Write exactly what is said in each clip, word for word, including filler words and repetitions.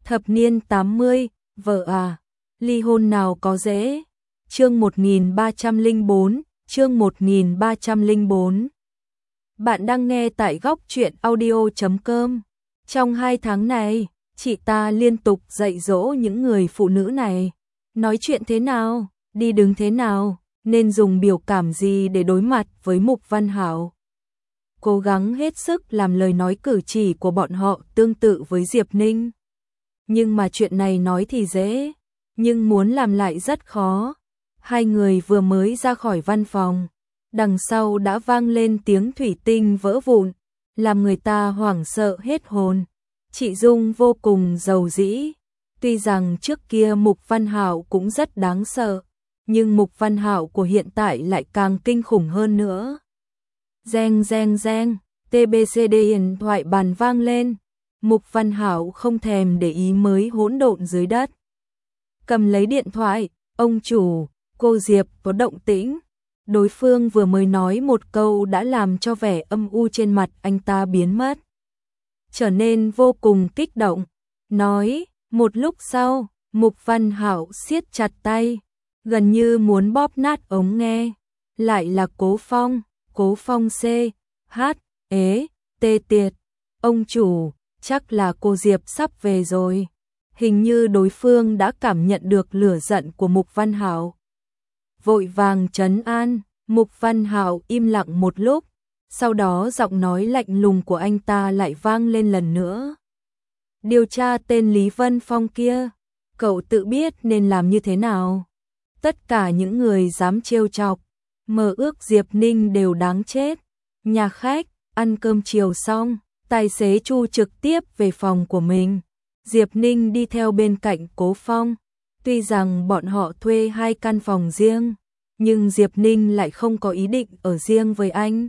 Thập niên tám mươi, vợ à, ly hôn nào có dễ. Chương một nghìn ba trăm lẻ bốn, chương một nghìn ba trăm lẻ bốn. Bạn đang nghe tại góc truyện audio chấm com. Trong hai tháng này, chị ta liên tục dạy dỗ những người phụ nữ này. Nói chuyện thế nào, đi đứng thế nào, nên dùng biểu cảm gì để đối mặt với Mục Văn Hạo. Cố gắng hết sức làm lời nói cử chỉ của bọn họ tương tự với Diệp Ninh. Nhưng mà chuyện này nói thì dễ, nhưng muốn làm lại rất khó. Hai người vừa mới ra khỏi văn phòng, đằng sau đã vang lên tiếng thủy tinh vỡ vụn, làm người ta hoảng sợ hết hồn. Chị Dung vô cùng giàu dĩ. Tuy rằng trước kia Mục Văn Hạo cũng rất đáng sợ, nhưng Mục Văn Hạo của hiện tại lại càng kinh khủng hơn nữa. Reng reng reng, tê bê xê đê điện thoại bàn vang lên. Mục Văn Hạo không thèm để ý mới hỗn độn dưới đất. Cầm lấy điện thoại, ông chủ, cô Diệp có động tĩnh. Đối phương vừa mới nói một câu đã làm cho vẻ âm u trên mặt anh ta biến mất. Trở nên vô cùng kích động. Nói, một lúc sau, Mục Văn Hạo siết chặt tay, gần như muốn bóp nát ống nghe. Lại là Cố Phong, Cố Phong C, H, ế, tê tiệt. Ông chủ, chắc là cô Diệp sắp về rồi. Hình như đối phương đã cảm nhận được lửa giận của Mục Văn Hạo. Vội vàng trấn an, Mục Văn Hạo im lặng một lúc, sau đó giọng nói lạnh lùng của anh ta lại vang lên lần nữa. Điều tra tên Lý Vân Phong kia, cậu tự biết nên làm như thế nào. Tất cả những người dám trêu chọc, mơ ước Diệp Ninh đều đáng chết. Nhà khách, ăn cơm chiều xong, tài xế Chu trực tiếp về phòng của mình. Diệp Ninh đi theo bên cạnh Cố Phong. Tuy rằng bọn họ thuê hai căn phòng riêng, nhưng Diệp Ninh lại không có ý định ở riêng với anh.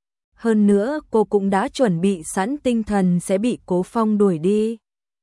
Hơn nữa cô cũng đã chuẩn bị sẵn tinh thần sẽ bị Cố Phong đuổi đi.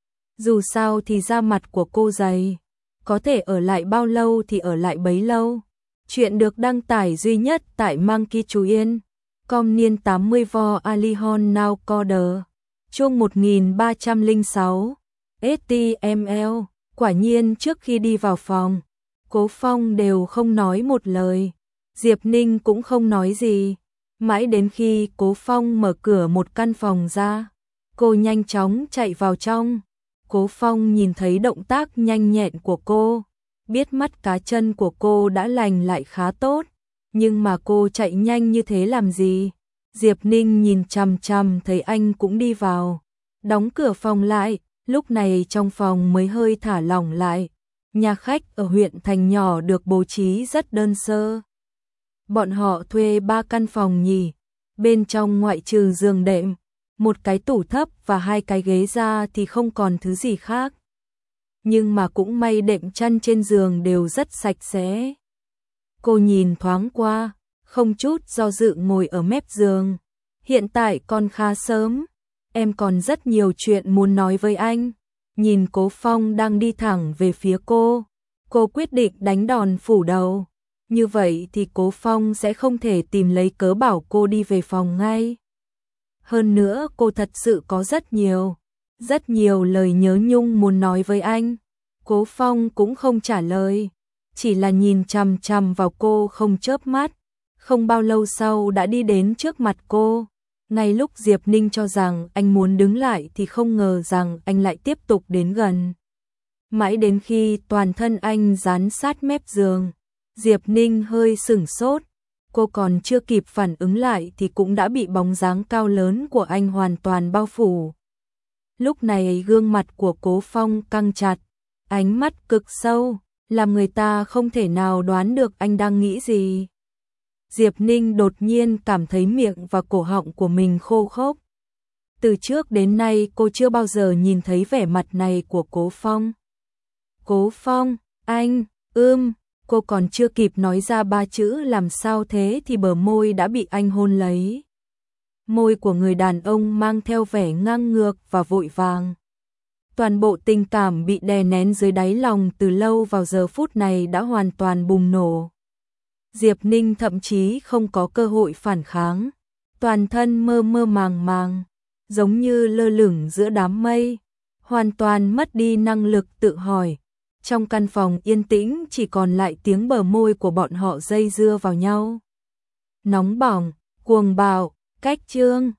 Dù sao thì da mặt của cô dày, có thể ở lại bao lâu thì ở lại bấy lâu. Chuyện được đăng tải duy nhất tại Monkey Chú Yên. Com niên tám mươi vo Alihon Now Coder. Chương một nghìn ba trăm lẻ sáu. ét tê em lờ. Quả nhiên trước khi đi vào phòng, Cố Phong đều không nói một lời. Diệp Ninh cũng không nói gì. Mãi đến khi Cố Phong mở cửa một căn phòng ra, cô nhanh chóng chạy vào trong. Cố Phong nhìn thấy động tác nhanh nhẹn của cô, biết mắt cá chân của cô đã lành lại khá tốt. Nhưng mà cô chạy nhanh như thế làm gì? Diệp Ninh nhìn chằm chằm thấy anh cũng đi vào, đóng cửa phòng lại. Lúc này trong phòng mới hơi thả lỏng lại. Nhà khách ở huyện thành nhỏ được bố trí rất đơn sơ. Bọn họ thuê ba căn phòng nhỉ. Bên trong ngoại trừ giường đệm, một cái tủ thấp và hai cái ghế ra thì không còn thứ gì khác. Nhưng mà cũng may đệm chăn trên giường đều rất sạch sẽ. Cô nhìn thoáng qua, không chút do dự ngồi ở mép giường. Hiện tại còn khá sớm, em còn rất nhiều chuyện muốn nói với anh. Nhìn Cố Phong đang đi thẳng về phía cô, cô quyết định đánh đòn phủ đầu. Như vậy thì Cố Phong sẽ không thể tìm lấy cớ bảo cô đi về phòng ngay. Hơn nữa cô thật sự có rất nhiều, rất nhiều lời nhớ nhung muốn nói với anh. Cố Phong cũng không trả lời, chỉ là nhìn chằm chằm vào cô không chớp mắt. Không bao lâu sau đã đi đến trước mặt cô. Ngay lúc Diệp Ninh cho rằng anh muốn đứng lại thì không ngờ rằng anh lại tiếp tục đến gần. Mãi đến khi toàn thân anh dán sát mép giường, Diệp Ninh hơi sửng sốt. Cô còn chưa kịp phản ứng lại thì cũng đã bị bóng dáng cao lớn của anh hoàn toàn bao phủ. Lúc này gương mặt của Cố Phong căng chặt, ánh mắt cực sâu, làm người ta không thể nào đoán được anh đang nghĩ gì. Diệp Ninh đột nhiên cảm thấy miệng và cổ họng của mình khô khốc. Từ trước đến nay cô chưa bao giờ nhìn thấy vẻ mặt này của Cố Phong. Cố Phong, anh, ưm, cô còn chưa kịp nói ra ba chữ làm sao thế thì bờ môi đã bị anh hôn lấy. Môi của người đàn ông mang theo vẻ ngang ngược và vội vàng. Toàn bộ tình cảm bị đè nén dưới đáy lòng từ lâu vào giờ phút này đã hoàn toàn bùng nổ. Diệp Ninh thậm chí không có cơ hội phản kháng, toàn thân mơ mơ màng màng, giống như lơ lửng giữa đám mây. hoàn toàn mất đi năng lực tự hỏi. Trong căn phòng yên tĩnh chỉ còn lại tiếng bờ môi của bọn họ dây dưa vào nhau. Nóng bỏng, cuồng bạo, cách chương.